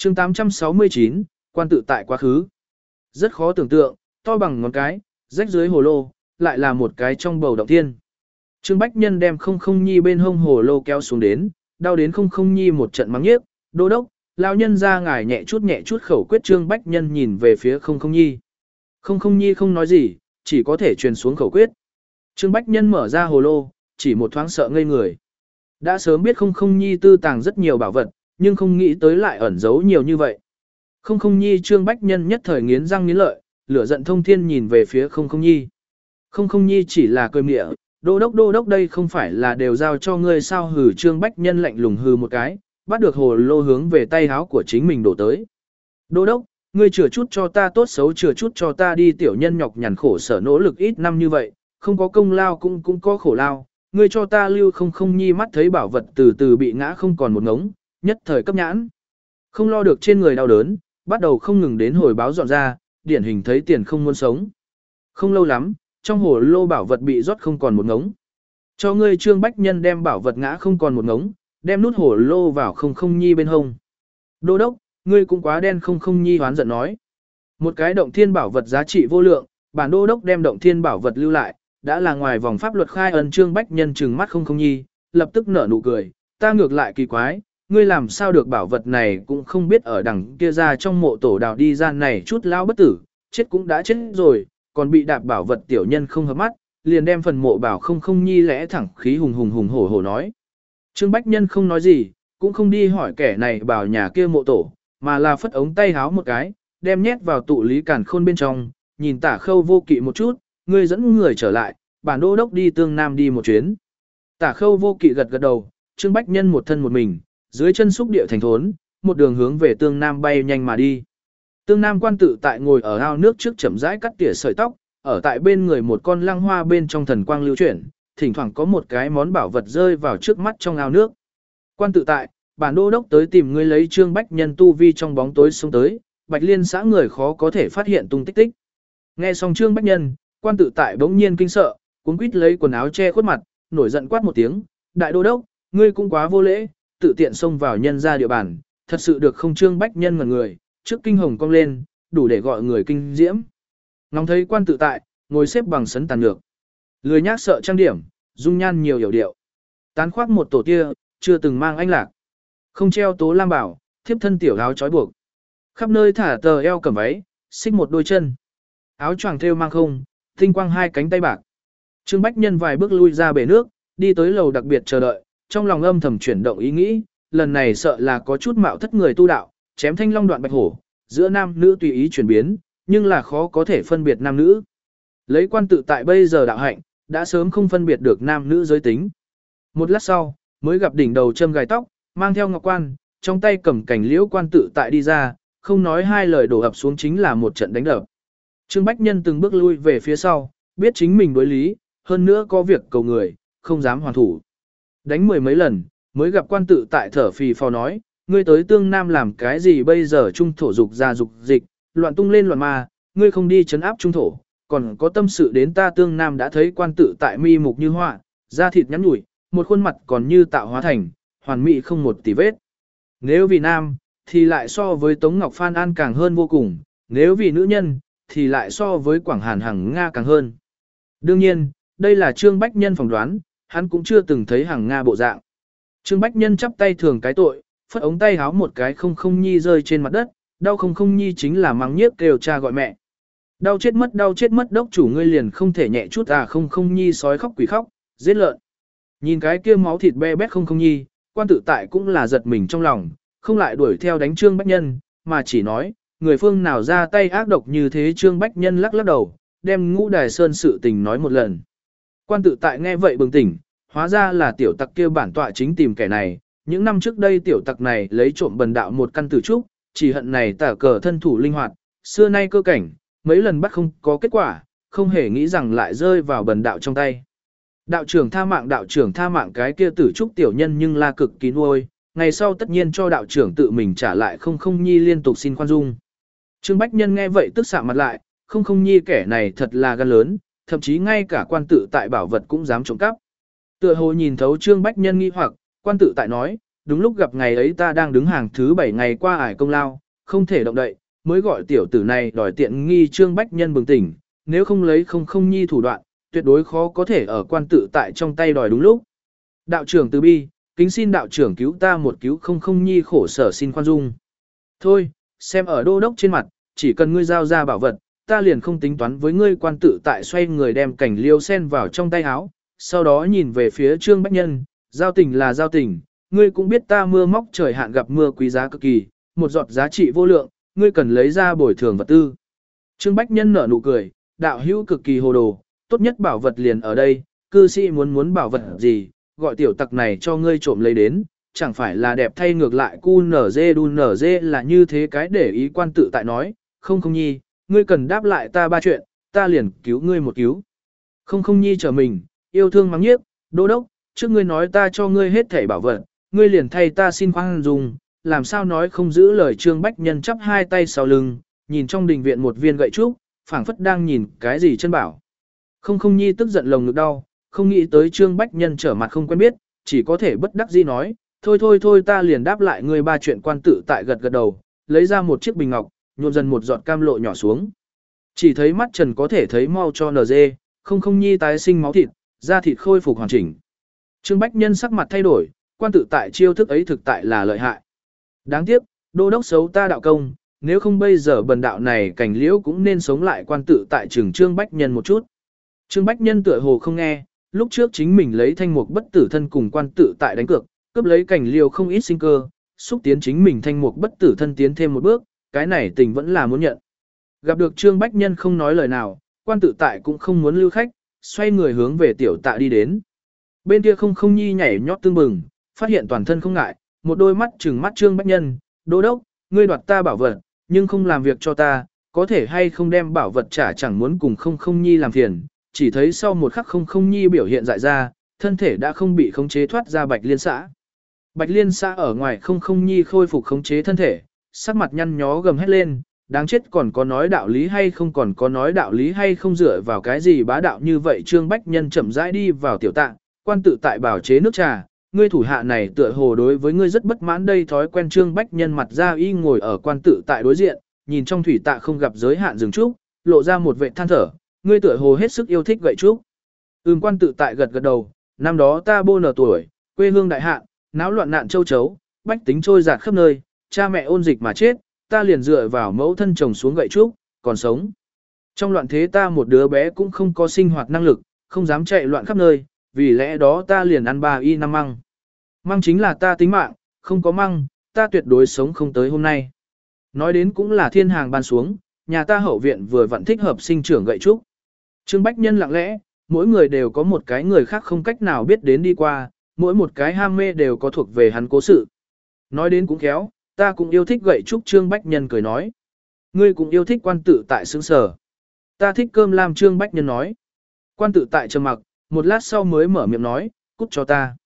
chương 869, quan tự tại quá khứ. Rất khó tưởng tượng, to bằng ngón cái, rách dưới hồ lô, lại là một cái trong bầu động thiên. Trương Bách Nhân đem không không nhi bên hông hồ lô kéo xuống đến, đau đến không không nhi một trận mắng nhiếc, đô đốc, lao nhân ra ngài nhẹ chút khẩu quyết. Trương Bách Nhân nhìn về phía không không nhi. Không không nhi không nói gì, chỉ có thể truyền xuống khẩu quyết. Trương Bách Nhân mở ra hồ lô, chỉ một thoáng sợ ngây người. Đã sớm biết không không nhi tư tàng rất nhiều bảo vật, nhưng không nghĩ tới lại ẩn giấu nhiều như vậy. Không không nhi Trương Bách Nhân nhất thời nghiến răng nghiến lợi, lửa giận thông thiên nhìn về phía không không nhi. Không không nhi chỉ là cười mỉa, đô đốc đây không phải là đều giao cho ngươi sao hừ. Trương Bách Nhân lạnh lùng hừ một cái, bắt được hồ lô hướng về tay háo của chính mình đổ tới. Đô đốc, ngươi chừa chút cho ta tốt xấu chừa chút cho ta đi, tiểu nhân nhọc nhằn khổ sở nỗ lực ít năm như vậy, không có công lao cũng có khổ lao, ngươi cho ta lưu. Không không nhi mắt thấy bảo vật từ từ bị ngã không còn một ngống, nhất thời cấp nhãn. Không lo được trên người đau đớn, bắt đầu không ngừng đến hồi báo dọn ra, điển hình thấy tiền không muốn sống. Không lâu lắm, trong hồ lô bảo vật bị rót không còn một ngống. Cho ngươi. Trương Bách Nhân đem bảo vật ngã không còn một ngống, đem nút hồ lô vào không không nhi bên hông. Đô đốc, ngươi cũng quá đen. Không không nhi hoán giận nói. Một cái động thiên bảo vật giá trị vô lượng, bản đô đốc đem động thiên bảo vật lưu lại, đã là ngoài vòng pháp luật khai ân. Trương Bách Nhân trừng mắt không không nhi, lập tức nở nụ cười, ta ngược lại kỳ quái, ngươi làm sao được bảo vật này cũng không biết ở đằng kia ra trong mộ tổ đào đi ra này chút lao bất tử, chết cũng đã chết rồi, còn bị đạp bảo vật tiểu nhân không hợp mắt, liền đem phần mộ bảo không không nhi lẽ thẳng khí hùng hổ nói. Trương Bách Nhân không nói gì, cũng không đi hỏi kẻ này bảo nhà kia mộ tổ, mà là phất ống tay háo một cái, đem nhét vào tụ lý càn khôn bên trong, nhìn Tả Khâu Vô Kỵ một chút, ngươi dẫn người trở lại, bản đô đốc đi Tương Nam đi một chuyến. Tả Khâu Vô Kỵ gật gật đầu, Trương Bách Nhân một thân một mình, dưới chân xúc địa thành thốn, một đường hướng về Tương Nam bay nhanh mà đi. Tương Nam quan tự tại ngồi ở ao nước trước chậm rãi cắt tỉa sợi tóc, ở tại bên người một con lăng hoa bên trong thần quang lưu chuyển, thỉnh thoảng có một cái món bảo vật rơi vào trước mắt trong ao nước. Quan tự tại, bản đô đốc tới tìm ngươi lấy. Trương Bách Nhân tu vi trong bóng tối xông tới, Bạch Liên xã người khó có thể phát hiện tung tích. Nghe xong Trương Bách Nhân, quan tự tại bỗng nhiên kinh sợ, cuống quýt lấy quần áo che khuất mặt, nổi giận quát một tiếng, đại đô đốc, ngươi cũng quá vô lễ, tự tiện xông vào nhân ra địa bàn, thật sự được không? Trương Bách Nhân ngẩn người, trước kinh hồng cong lên, đủ để gọi người kinh diễm. Ngóng thấy quan tự tại, ngồi xếp bằng sấn tàn nhược, lười nhác sợ trang điểm, dung nhan nhiều hiểu điệu, tán khoác một tổ tia, chưa từng mang anh lạc, không treo tố lam bảo, thiếp thân tiểu áo trói buộc, khắp nơi thả tờ eo cầm váy, xích một đôi chân, áo choàng thêu mang không, tinh quang hai cánh tay bạc. Trương Bách Nhân vài bước lui ra bể nước, đi tới lầu đặc biệt chờ đợi, trong lòng âm thầm chuyển động ý nghĩ, lần này sợ là có chút mạo thất người tu đạo, chém thanh long đoạn bạch hổ, giữa nam nữ tùy ý chuyển biến, nhưng là khó có thể phân biệt nam nữ. Lấy quan tự tại bây giờ đạo hạnh, đã sớm không phân biệt được nam nữ giới tính. Một lát sau, mới gặp đỉnh đầu châm gài tóc, mang theo ngọc quan, trong tay cầm cảnh liễu quan tự tại đi ra, không nói hai lời đổ ập xuống chính là một trận đánh đập. Trương Bách Nhân từng bước lui về phía sau, biết chính mình đối lý, hơn nữa có việc cầu người, không dám hoàn thủ. Đánh mười mấy lần, mới gặp quan tự tại thở phì phò nói, ngươi tới Tương Nam làm cái gì bây giờ? Trung thổ dục ra dục dịch, loạn tung lên loạn ma, ngươi không đi chấn áp trung thổ, còn có tâm sự đến ta Tương Nam. Đã thấy quan tự tại mi mục như họa, da thịt nhắn nhủi, một khuôn mặt còn như tạo hóa thành, hoàn mỹ không một tì vết. Nếu vì nam, thì lại so với Tống Ngọc Phan An càng hơn vô cùng, nếu vì nữ nhân, thì lại so với Quảng Hàn Hằng Nga càng hơn. Đương nhiên, đây là Trương Bách Nhân phỏng đoán, hắn cũng chưa từng thấy Hằng Nga bộ dạng. Trương Bách Nhân chắp tay thường cái tội, phất ống tay háo một cái không không nhi rơi trên mặt đất, đau không không nhi chính là mắng nhiếc kêu cha gọi mẹ. Đau chết mất đốc chủ ngươi liền không thể nhẹ chút à? Không không nhi sói khóc quỷ khóc, giết lợn. Nhìn cái kia máu thịt be bét không không nhi, quan tự tại cũng là giật mình trong lòng, không lại đuổi theo đánh Trương Bách Nhân, mà chỉ nói, người phương nào ra tay ác độc như thế? Trương Bách Nhân lắc lắc đầu, đem Ngũ Đài Sơn sự tình nói một lần. Quan tự tại nghe vậy bừng tỉnh, hóa ra là tiểu tặc kia bản tọa chính tìm kẻ này. Những năm trước đây tiểu tặc này lấy trộm bần đạo một căn tử trúc, chỉ hận này tả cờ thân thủ linh hoạt, xưa nay cơ cảnh, mấy lần bắt không có kết quả, không hề nghĩ rằng lại rơi vào bần đạo trong tay. Đạo trưởng tha mạng cái kia tử trúc tiểu nhân nhưng là cực kỳ nuôi, ngày sau tất nhiên cho đạo trưởng tự mình trả lại. Không không nhi liên tục xin khoan dung. Trương Bách Nhân nghe vậy tức xạ mặt lại, không không nhi kẻ này thật là gan lớn, thậm chí ngay cả quan tự tại bảo vật cũng dám trộm cắp. Tựa hồ nhìn thấu Trương Bách Nhân nghi hoặc, quan tự tại nói, đúng lúc gặp ngày ấy ta đang đứng hàng thứ 7 ngày qua ải công lao, không thể động đậy, mới gọi tiểu tử này đòi tiện nghi. Trương Bách Nhân bừng tỉnh, nếu không lấy không không nhi thủ đoạn, tuyệt đối khó có thể ở quan tự tại trong tay đòi đúng lúc. Đạo trưởng từ bi, kính xin đạo trưởng cứu ta một cứu không không nhi khổ sở xin khoan dung. Thôi, xem ở đô đốc trên mặt, chỉ cần ngươi giao ra bảo vật, ta liền không tính toán với ngươi. Quan tự tại xoay người đem cảnh liêu sen vào trong tay áo, sau đó nhìn về phía Trương Bách Nhân, giao tình là giao tình, ngươi cũng biết ta mưa móc trời hạn gặp mưa quý giá cực kỳ, một giọt giá trị vô lượng, ngươi cần lấy ra bồi thường vật tư. Trương Bách Nhân nở nụ cười, đạo hữu cực kỳ hồ đồ, tốt nhất bảo vật liền ở đây, cư sĩ muốn bảo vật gì, gọi tiểu tặc này cho ngươi trộm lấy đến, chẳng phải là đẹp thay. Ngược lại cu nở dê đu nở dê là như thế cái để ý. Quan tự tại nói, không không nhi, ngươi cần đáp lại ta 3 chuyện, ta liền cứu ngươi một cứu. Không không nhi trở mình, yêu thương mắng nhiếc, đô đốc, trước ngươi nói ta cho ngươi hết thảy bảo vật, ngươi liền thay ta xin khoan dung, làm sao nói không giữ lời. Trương Bách Nhân chắp 2 tay sau lưng, nhìn trong đình viện một viên gậy trúc, phảng phất đang nhìn cái gì chân bảo. Không không nhi tức giận lồng ngực đau, không nghĩ tới Trương Bách Nhân trở mặt không quen biết, chỉ có thể bất đắc dĩ nói, thôi ta liền đáp lại ngươi 3 chuyện. Quan tự tại gật gật đầu, lấy ra một chiếc bình ngọc, nhuộm dần một giọt cam lộ nhỏ xuống. Chỉ thấy mắt trần có thể thấy mau cho NG, không không nhi tái sinh máu thịt, da thịt khôi phục hoàn chỉnh. Trương Bách Nhân sắc mặt thay đổi, quan tự tại chiêu thức ấy thực tại là lợi hại. Đáng tiếc, đô đốc xấu ta đạo công, nếu không bây giờ bần đạo này cảnh liễu cũng nên sống lại. Quan tự tại trừng Trương Bách Nhân một chút. Trương Bách Nhân tựa hồ không nghe, lúc trước chính mình lấy thanh mục bất tử thân cùng quan tự tại đánh cược, cướp lấy cảnh liêu không ít sinh cơ, xúc tiến chính mình thanh mục bất tử thân tiến thêm một bước, cái này tình vẫn là muốn nhận. Gặp được Trương Bách Nhân không nói lời nào, quan tự tại cũng không muốn lưu khách, xoay người hướng về tiểu tạ đi đến. Bên kia không không nhi nhảy nhót tương bừng, phát hiện toàn thân không ngại, một đôi mắt trừng mắt Trương Bách Nhân, đô đốc, ngươi đoạt ta bảo vật, nhưng không làm việc cho ta, có thể hay không đem bảo vật trả. Chẳng muốn cùng không không nhi làm phiền, chỉ thấy sau một khắc không không nhi biểu hiện dại ra, thân thể đã không bị khống chế thoát ra Bạch Liên xã. Bạch Liên xã ở ngoài không không nhi khôi phục khống chế thân thể, sắc mặt nhăn nhó gầm hét lên, đáng chết, còn có nói đạo lý hay không, còn có nói đạo lý hay không, dựa vào cái gì bá đạo như vậy. Trương Bách Nhân chậm rãi đi vào tiểu tạ, quan tự tại bảo chế nước trà, ngươi thủ hạ này tựa hồ đối với ngươi rất bất mãn đây. Thói quen Trương Bách Nhân mặt ra y ngồi ở quan tự tại đối diện, nhìn trong thủy tạ không gặp giới hạn rừng trúc, lộ ra một vệ than thở, ngươi tựa hồ hết sức yêu thích gậy trúc. Quan tự tại gật gật đầu, năm đó ta bô nở tuổi, quê hương đại hạn, náo loạn nạn châu chấu, bách tính trôi dạt khắp nơi, cha mẹ ôn dịch mà chết, ta liền dựa vào mẫu thân chồng xuống gậy trúc, còn sống. Trong loạn thế ta một đứa bé cũng không có sinh hoạt năng lực, không dám chạy loạn khắp nơi, vì lẽ đó ta liền ăn 3 y 5 măng. Măng chính là ta tính mạng, không có măng, ta tuyệt đối sống không tới hôm nay. Nói đến cũng là thiên hàng ban xuống, nhà ta hậu viện vừa vặn thích hợp sinh trưởng gậy trúc. Trương Bách Nhân lặng lẽ, mỗi người đều có một cái người khác không cách nào biết đến đi qua, mỗi một cái ham mê đều có thuộc về hắn cố sự. Nói đến cũng khéo, ta cũng yêu thích gậy trúc. Trương Bách Nhân cười nói. Ngươi cũng yêu thích quan tự tại sướng sở. Ta thích cơm lam. Trương Bách Nhân nói. Quan tự tại trầm mặc, một lát sau mới mở miệng nói, cút cho ta.